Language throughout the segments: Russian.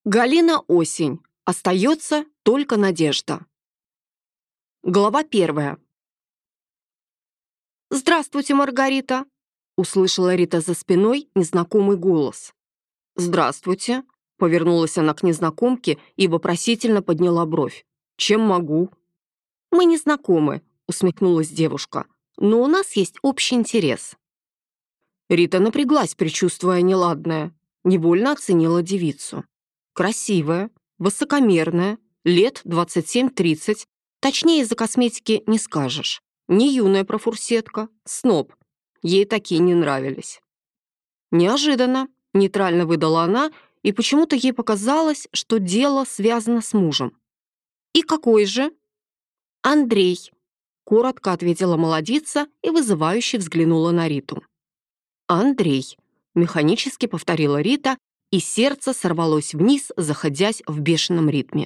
Галина Осень. Остается только надежда. Глава 1. «Здравствуйте, Маргарита!» — услышала Рита за спиной незнакомый голос. «Здравствуйте!» — повернулась она к незнакомке и вопросительно подняла бровь. «Чем могу?» «Мы не знакомы», — усмехнулась девушка, «но у нас есть общий интерес». Рита напряглась, предчувствуя неладное, невольно оценила девицу. Красивая, высокомерная, лет 27-30, точнее из-за косметики не скажешь. Не юная профурсетка, сноб. Ей такие не нравились. Неожиданно, нейтрально выдала она, и почему-то ей показалось, что дело связано с мужем. «И какой же?» «Андрей», — коротко ответила молодица и вызывающе взглянула на Риту. «Андрей», — механически повторила Рита, и сердце сорвалось вниз, заходясь в бешеном ритме.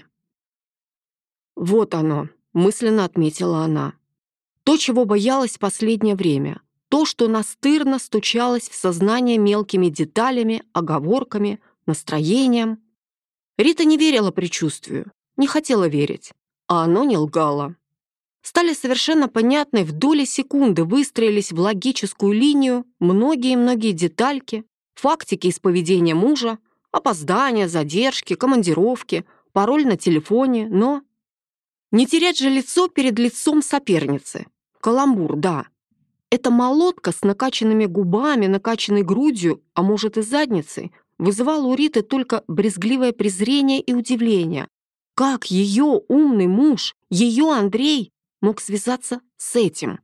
«Вот оно», — мысленно отметила она. То, чего боялась в последнее время, то, что настырно стучалось в сознание мелкими деталями, оговорками, настроением. Рита не верила предчувствию, не хотела верить, а оно не лгало. Стали совершенно понятны, в доли секунды выстроились в логическую линию многие-многие детальки, фактики из поведения мужа, опоздания, задержки, командировки, пароль на телефоне, но... Не терять же лицо перед лицом соперницы. Каламбур, да. Эта молодка с накачанными губами, накачанной грудью, а может и задницей, вызывала у Риты только брезгливое презрение и удивление. Как ее умный муж, ее Андрей, мог связаться с этим?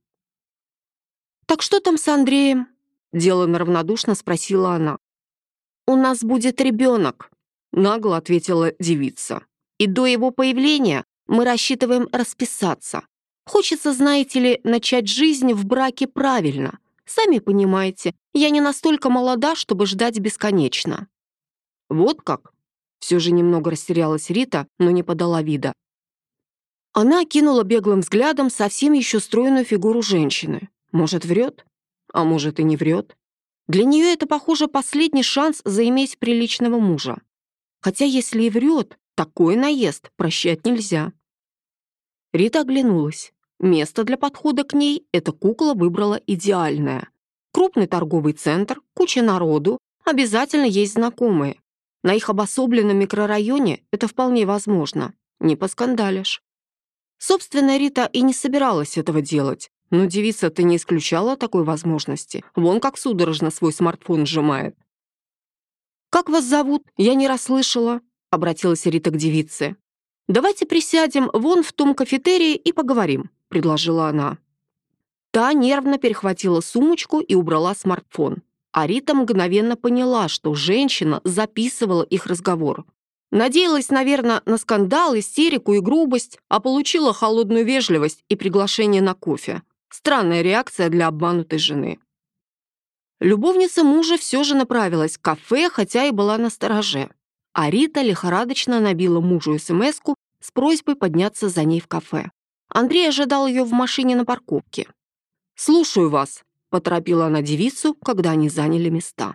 «Так что там с Андреем?» — деланно равнодушно спросила она. «У нас будет ребенок», — нагло ответила девица. «И до его появления мы рассчитываем расписаться. Хочется, знаете ли, начать жизнь в браке правильно. Сами понимаете, я не настолько молода, чтобы ждать бесконечно». «Вот как?» — все же немного растерялась Рита, но не подала вида. Она окинула беглым взглядом совсем еще стройную фигуру женщины. Может, врет? А может, и не врет. Для нее это, похоже, последний шанс заиметь приличного мужа. Хотя, если и врет, такой наезд прощать нельзя. Рита оглянулась. Место для подхода к ней эта кукла выбрала идеальное. Крупный торговый центр, куча народу, обязательно есть знакомые. На их обособленном микрорайоне это вполне возможно. Не поскандалишь. Собственно, Рита и не собиралась этого делать, но девица-то не исключала такой возможности. Вон как судорожно свой смартфон сжимает. «Как вас зовут? Я не расслышала», — обратилась Рита к девице. «Давайте присядем вон в том кафетерии и поговорим», — предложила она. Та нервно перехватила сумочку и убрала смартфон. А Рита мгновенно поняла, что женщина записывала их разговор. Надеялась, наверное, на скандал, истерику и грубость, а получила холодную вежливость и приглашение на кофе. Странная реакция для обманутой жены. Любовница мужа все же направилась в кафе, хотя и была настороже. А Рита лихорадочно набила мужу смс-ку с просьбой подняться за ней в кафе. Андрей ожидал ее в машине на парковке. «Слушаю вас», — поторопила она девицу, когда они заняли места.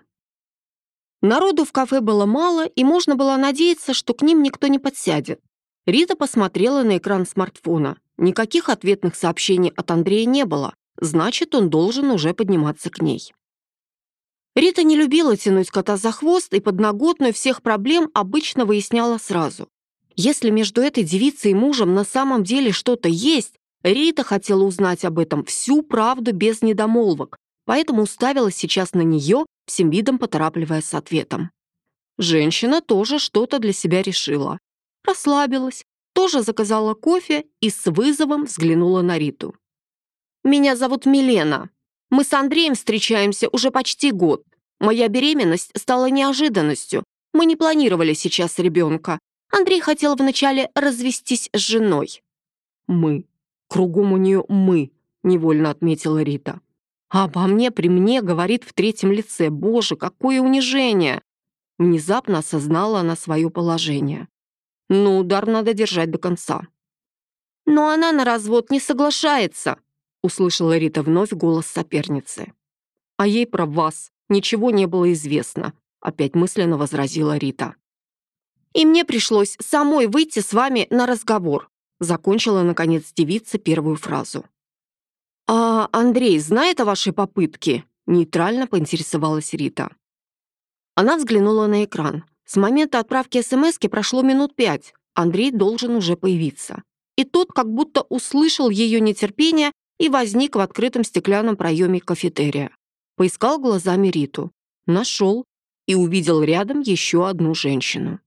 Народу в кафе было мало, и можно было надеяться, что к ним никто не подсядет. Рита посмотрела на экран смартфона. Никаких ответных сообщений от Андрея не было, значит, он должен уже подниматься к ней. Рита не любила тянуть кота за хвост, и подноготную всех проблем обычно выясняла сразу. Если между этой девицей и мужем на самом деле что-то есть, Рита хотела узнать об этом всю правду без недомолвок, поэтому уставилась сейчас на нее, всем видом поторапливая с ответом. Женщина тоже что-то для себя решила. Расслабилась, тоже заказала кофе и с вызовом взглянула на Риту. «Меня зовут Милена. Мы с Андреем встречаемся уже почти год. Моя беременность стала неожиданностью. Мы не планировали сейчас ребенка. Андрей хотел вначале развестись с женой». «Мы. Кругом у нее «мы», — невольно отметила Рита. «А обо мне при мне говорит в третьем лице. Боже, какое унижение!» Внезапно осознала она свое положение. Но удар надо держать до конца. «Но она на развод не соглашается», — услышала Рита вновь голос соперницы. «А ей про вас ничего не было известно», — опять мысленно возразила Рита. И мне пришлось самой выйти с вами на разговор», закончила, наконец, девица первую фразу. «А Андрей знает о вашей попытке?» нейтрально поинтересовалась Рита. Она взглянула на экран. С момента отправки СМСки прошло минут 5. Андрей должен уже появиться. И тот как будто услышал ее нетерпение и возник в открытом стеклянном проеме кафетерия. Поискал глазами Риту. Нашел и увидел рядом еще одну женщину.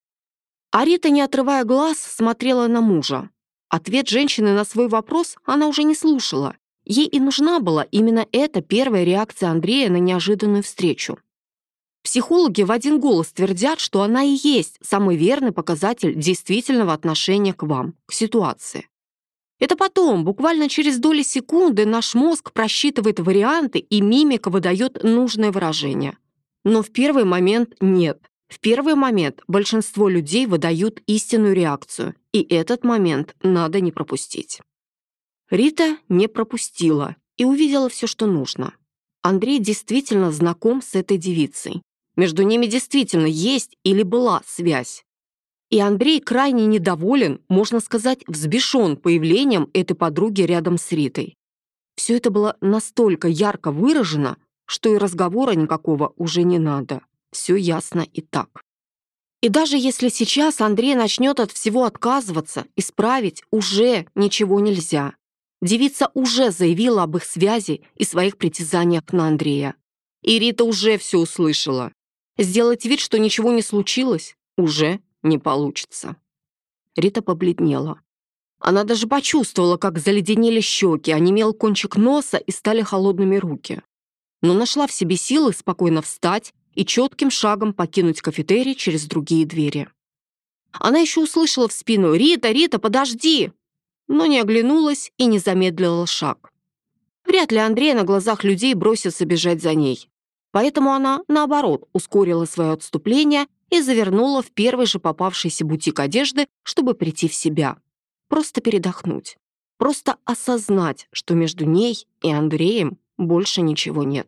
А Рита, не отрывая глаз, смотрела на мужа. Ответ женщины на свой вопрос она уже не слушала. Ей и нужна была именно эта первая реакция Андрея на неожиданную встречу. Психологи в один голос твердят, что она и есть самый верный показатель действительного отношения к вам, к ситуации. Это потом, буквально через доли секунды, наш мозг просчитывает варианты, и мимика выдает нужное выражение. Но в первый момент нет. В первый момент большинство людей выдают истинную реакцию, и этот момент надо не пропустить. Рита не пропустила и увидела все, что нужно. Андрей действительно знаком с этой девицей. Между ними действительно есть или была связь. И Андрей крайне недоволен, можно сказать, взбешен появлением этой подруги рядом с Ритой. Все это было настолько ярко выражено, что и разговора никакого уже не надо. Все ясно и так. И даже если сейчас Андрей начнет от всего отказываться, исправить уже ничего нельзя. Девица уже заявила об их связи и своих притязаниях на Андрея. И Рита уже все услышала. Сделать вид, что ничего не случилось, уже не получится. Рита побледнела. Она даже почувствовала, как заледенели щеки, онемел кончик носа и стали холодными руки. Но нашла в себе силы спокойно встать и четким шагом покинуть кафетерий через другие двери. Она еще услышала в спину: «Рита, Рита, подожди!» но не оглянулась и не замедлила шаг. Вряд ли Андрей на глазах людей бросится бежать за ней. Поэтому она, наоборот, ускорила свое отступление и завернула в первый же попавшийся бутик одежды, чтобы прийти в себя. Просто передохнуть. Просто осознать, что между ней и Андреем больше ничего нет.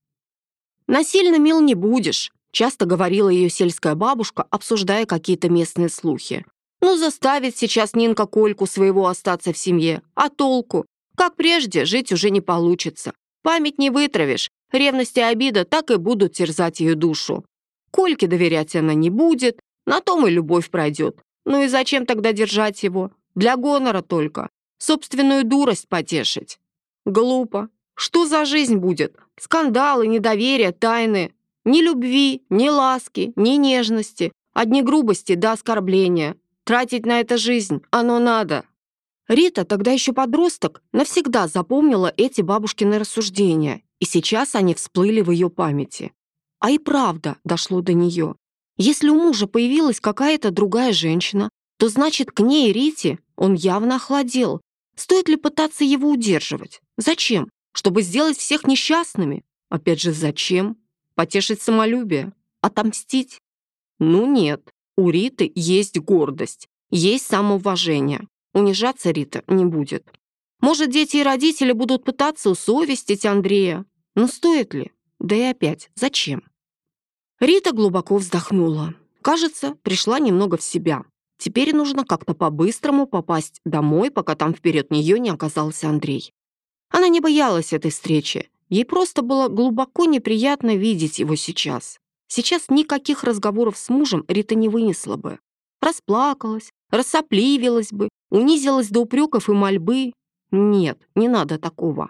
«Насильно мил не будешь», — часто говорила ее сельская бабушка, обсуждая какие-то местные слухи. «Ну, заставит сейчас Нинка Кольку своего остаться в семье. А толку? Как прежде, жить уже не получится. Память не вытравишь. Ревность и обида так и будут терзать ее душу. Кольке доверять она не будет, на том и любовь пройдет. Ну и зачем тогда держать его? Для гонора только. Собственную дурость потешить. Глупо. Что за жизнь будет? Скандалы, недоверие, тайны. Ни любви, ни ласки, ни нежности. Одни грубости до оскорбления. Тратить на это жизнь оно надо». Рита, тогда еще подросток, навсегда запомнила эти бабушкины рассуждения, и сейчас они всплыли в ее памяти. А и правда дошло до нее. Если у мужа появилась какая-то другая женщина, то значит, к ней, Рите, он явно охладел. Стоит ли пытаться его удерживать? Зачем? Чтобы сделать всех несчастными? Опять же, зачем? Потешить самолюбие? Отомстить? Ну нет, у Риты есть гордость, есть самоуважение. Унижаться Рита не будет. Может, дети и родители будут пытаться усовестить Андрея. Но стоит ли? Да и опять, зачем? Рита глубоко вздохнула. Кажется, пришла немного в себя. Теперь нужно как-то по-быстрому попасть домой, пока там вперед нее не оказался Андрей. Она не боялась этой встречи. Ей просто было глубоко неприятно видеть его сейчас. Сейчас никаких разговоров с мужем Рита не вынесла бы. Расплакалась, рассопливилась бы, унизилась до упреков и мольбы. Нет, не надо такого.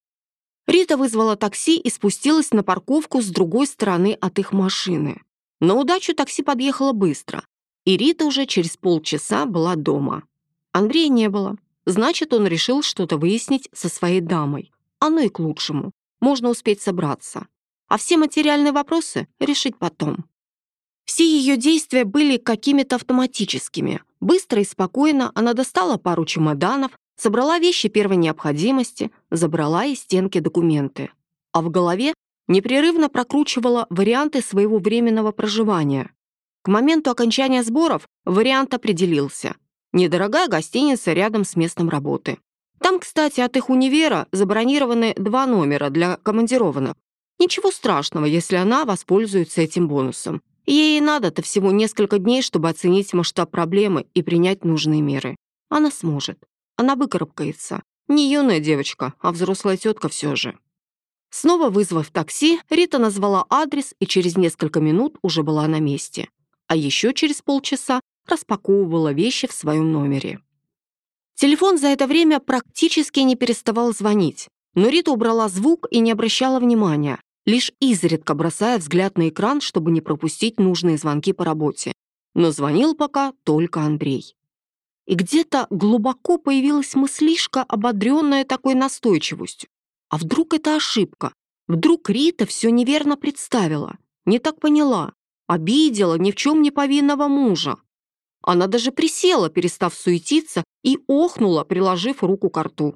Рита вызвала такси и спустилась на парковку с другой стороны от их машины. На удачу такси подъехало быстро, и Рита уже через полчаса была дома. Андрея не было. Значит, он решил что-то выяснить со своей дамой. Оно и к лучшему. Можно успеть собраться. А все материальные вопросы решить потом. Все ее действия были какими-то автоматическими. Быстро и спокойно она достала пару чемоданов, собрала вещи первой необходимости, забрала из стенки документы. А в голове непрерывно прокручивала варианты своего временного проживания. К моменту окончания сборов вариант определился. Недорогая гостиница рядом с местом работы. Там, кстати, от их универа забронированы 2 номера для командированных. Ничего страшного, если она воспользуется этим бонусом. Ей и надо-то всего несколько дней, чтобы оценить масштаб проблемы и принять нужные меры. Она сможет. Она выкарабкается. Не юная девочка, а взрослая тетка все же. Снова вызвав такси, Рита назвала адрес и через несколько минут уже была на месте. А еще через полчаса распаковывала вещи в своем номере. Телефон за это время практически не переставал звонить, но Рита убрала звук и не обращала внимания, лишь изредка бросая взгляд на экран, чтобы не пропустить нужные звонки по работе. Но звонил пока только Андрей. И где-то глубоко появилась мыслишка, ободренная такой настойчивостью. А вдруг это ошибка? Вдруг Рита все неверно представила, не так поняла, обидела ни в чем не повинного мужа? Она даже присела, перестав суетиться, и охнула, приложив руку к рту.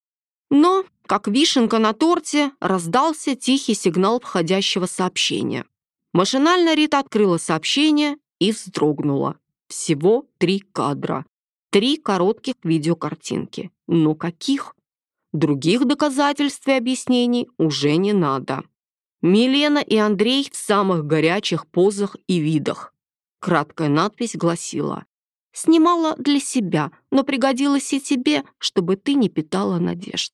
Но, как вишенка на торте, раздался тихий сигнал входящего сообщения. Машинально Рита открыла сообщение и вздрогнула. Всего 3 кадра. 3 коротких видеокартинки. Но каких? Других доказательств и объяснений уже не надо. Милена и Андрей в самых горячих позах и видах. Краткая надпись гласила: «Снимала для себя, но пригодилась и тебе, чтобы ты не питала надежд».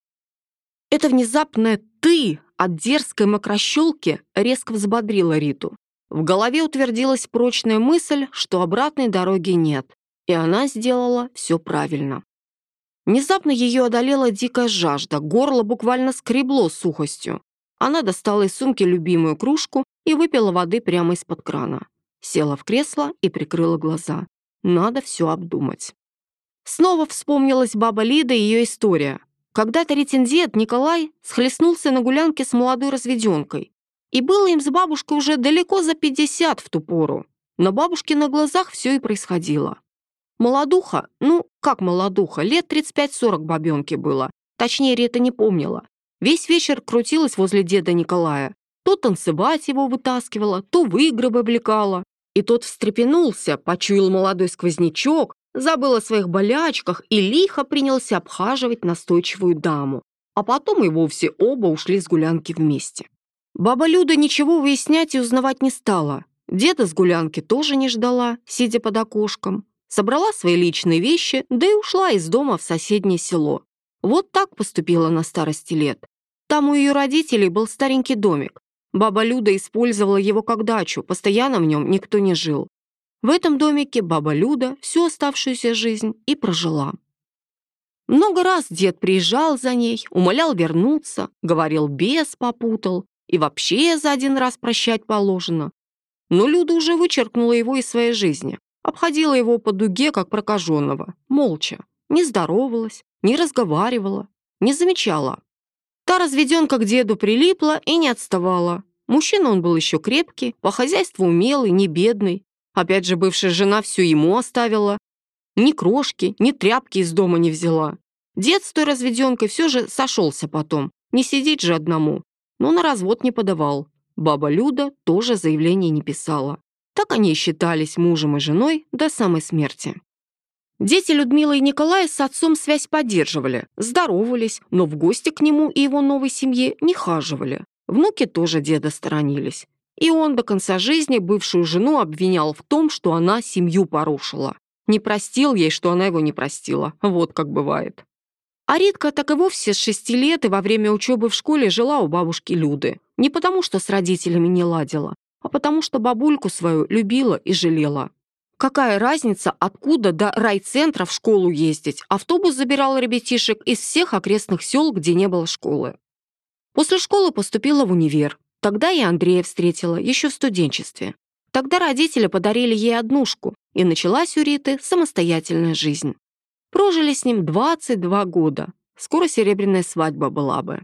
Это внезапное «ты» от дерзкой мокрощелки резко взбодрило Риту. В голове утвердилась прочная мысль, что обратной дороги нет, и она сделала все правильно. Внезапно ее одолела дикая жажда, горло буквально скребло сухостью. Она достала из сумки любимую кружку и выпила воды прямо из-под крана. Села в кресло и прикрыла глаза. Надо все обдумать. Снова вспомнилась баба Лида и ее история. Когда-то Ритин дед Николай схлестнулся на гулянке с молодой разведенкой. И было им с бабушкой уже далеко за 50 в ту пору. На бабушкиных глазах все и происходило. Молодуха, ну, как молодуха, лет 35-40 бабенке было. Точнее, Рита не помнила. Весь вечер крутилась возле деда Николая. То танцевать его вытаскивала, то в игры вовлекала. И тот встрепенулся, почуял молодой сквознячок, забыл о своих болячках и лихо принялся обхаживать настойчивую даму. А потом и вовсе оба ушли с гулянки вместе. Баба Люда ничего выяснять и узнавать не стала. Деда с гулянки тоже не ждала, сидя под окошком. Собрала свои личные вещи, да и ушла из дома в соседнее село. Вот так поступила на старости лет. Там у ее родителей был старенький домик. Баба Люда использовала его как дачу, постоянно в нем никто не жил. В этом домике баба Люда всю оставшуюся жизнь и прожила. Много раз дед приезжал за ней, умолял вернуться, говорил, бес попутал, и вообще за один раз прощать положено. Но Люда уже вычеркнула его из своей жизни, обходила его по дуге, как прокаженного, молча, не здоровалась, не разговаривала, не замечала. Та разведенка к деду прилипла и не отставала. Мужчина он был еще крепкий, по хозяйству умелый, не бедный. Опять же, бывшая жена все ему оставила. Ни крошки, ни тряпки из дома не взяла. Дед с той разведенкой все же сошелся потом. Не сидеть же одному. Но на развод не подавал. Баба Люда тоже заявление не писала. Так они и считались мужем и женой до самой смерти. Дети Людмилы и Николая с отцом связь поддерживали, здоровались, но в гости к нему и его новой семье не хаживали. Внуки тоже деда сторонились. И он до конца жизни бывшую жену обвинял в том, что она семью порушила. Не простил ей, что она его не простила. Вот как бывает. А Ритка так и вовсе с 6 лет и во время учебы в школе жила у бабушки Люды. Не потому, что с родителями не ладила, а потому, что бабульку свою любила и жалела. Какая разница, откуда до райцентра в школу ездить? Автобус забирал ребятишек из всех окрестных сел, где не было школы. После школы поступила в универ. Тогда и Андрея встретила, еще в студенчестве. Тогда родители подарили ей однушку, и началась у Риты самостоятельная жизнь. Прожили с ним 22 года. Скоро серебряная свадьба была бы.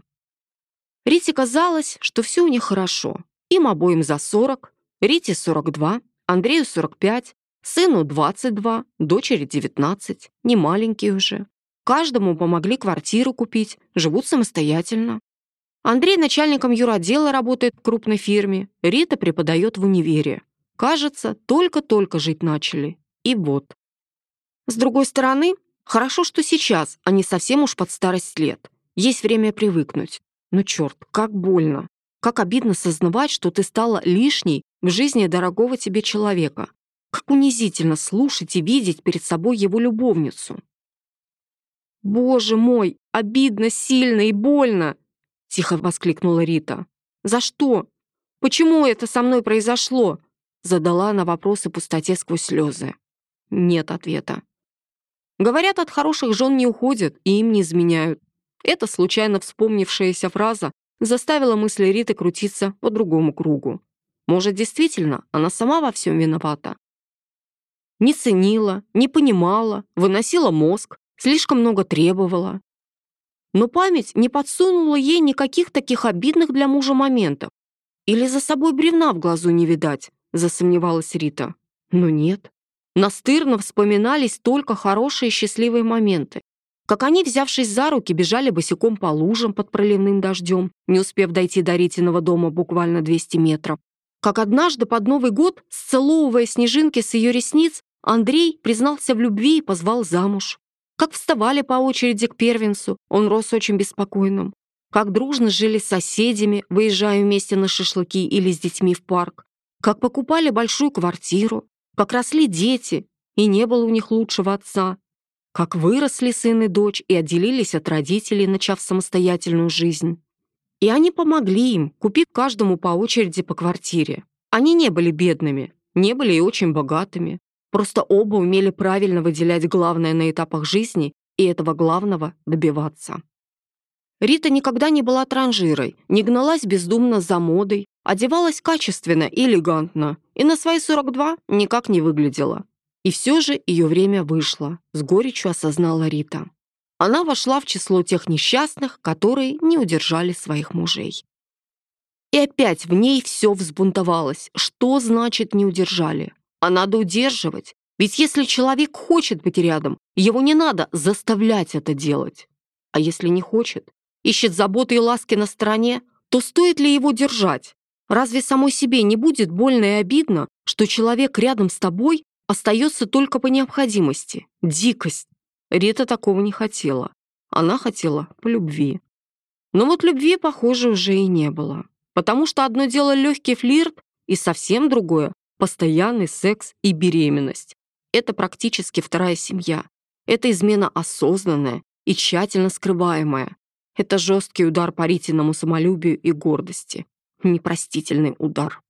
Рите казалось, что все у них хорошо. Им обоим за 40, Рите 42, Андрею 45, сыну 22, дочери 19, не маленькие уже. Каждому помогли квартиру купить, живут самостоятельно. Андрей начальником юротдела работает в крупной фирме, Рита преподает в универе. Кажется, только-только жить начали. И вот. С другой стороны, хорошо, что сейчас, а не совсем уж под старость лет. Есть время привыкнуть. Но черт, как больно. Как обидно сознавать, что ты стала лишней в жизни дорогого тебе человека. Как унизительно слушать и видеть перед собой его любовницу. «Боже мой, обидно, сильно и больно!» — тихо воскликнула Рита. «За что? Почему это со мной произошло?» — задала она вопросы пустоте сквозь слезы. Нет ответа. Говорят, от хороших жен не уходят и им не изменяют. Эта случайно вспомнившаяся фраза заставила мысли Риты крутиться по другому кругу. Может, действительно, она сама во всем виновата? Не ценила, не понимала, выносила мозг, слишком много требовала. Но память не подсунула ей никаких таких обидных для мужа моментов. Или за собой бревна в глазу не видать, засомневалась Рита. Но нет. Настырно вспоминались только хорошие и счастливые моменты. Как они, взявшись за руки, бежали босиком по лужам под проливным дождем, не успев дойти до Ритиного дома буквально 200 метров. Как однажды под Новый год, сцеловывая снежинки с ее ресниц, Андрей признался в любви и позвал замуж. Как вставали по очереди к первенцу, он рос очень беспокойным. Как дружно жили с соседями, выезжая вместе на шашлыки или с детьми в парк. Как покупали большую квартиру. Как росли дети, и не было у них лучшего отца. Как выросли сын и дочь и отделились от родителей, начав самостоятельную жизнь. И они помогли им, купив каждому по очереди по квартире. Они не были бедными, не были и очень богатыми. Просто оба умели правильно выделять главное на этапах жизни и этого главного добиваться. Рита никогда не была транжирой, не гналась бездумно за модой, одевалась качественно и элегантно, и на свои 42 никак не выглядела. И все же ее время вышло, с горечью осознала Рита. Она вошла в число тех несчастных, которые не удержали своих мужей. И опять в ней все взбунтовалось. Что значит «не удержали»? А надо удерживать. Ведь если человек хочет быть рядом, его не надо заставлять это делать. А если не хочет, ищет заботы и ласки на стороне, то стоит ли его держать? Разве самой себе не будет больно и обидно, что человек рядом с тобой остается только по необходимости? Дикость. Рита такого не хотела. Она хотела по любви. Но вот любви, похоже, уже и не было. Потому что одно дело легкий флирт, и совсем другое — постоянный секс и беременность. Это практически вторая семья. Это измена осознанная и тщательно скрываемая. Это жесткий удар по Ритиному самолюбию и гордости. Непростительный удар.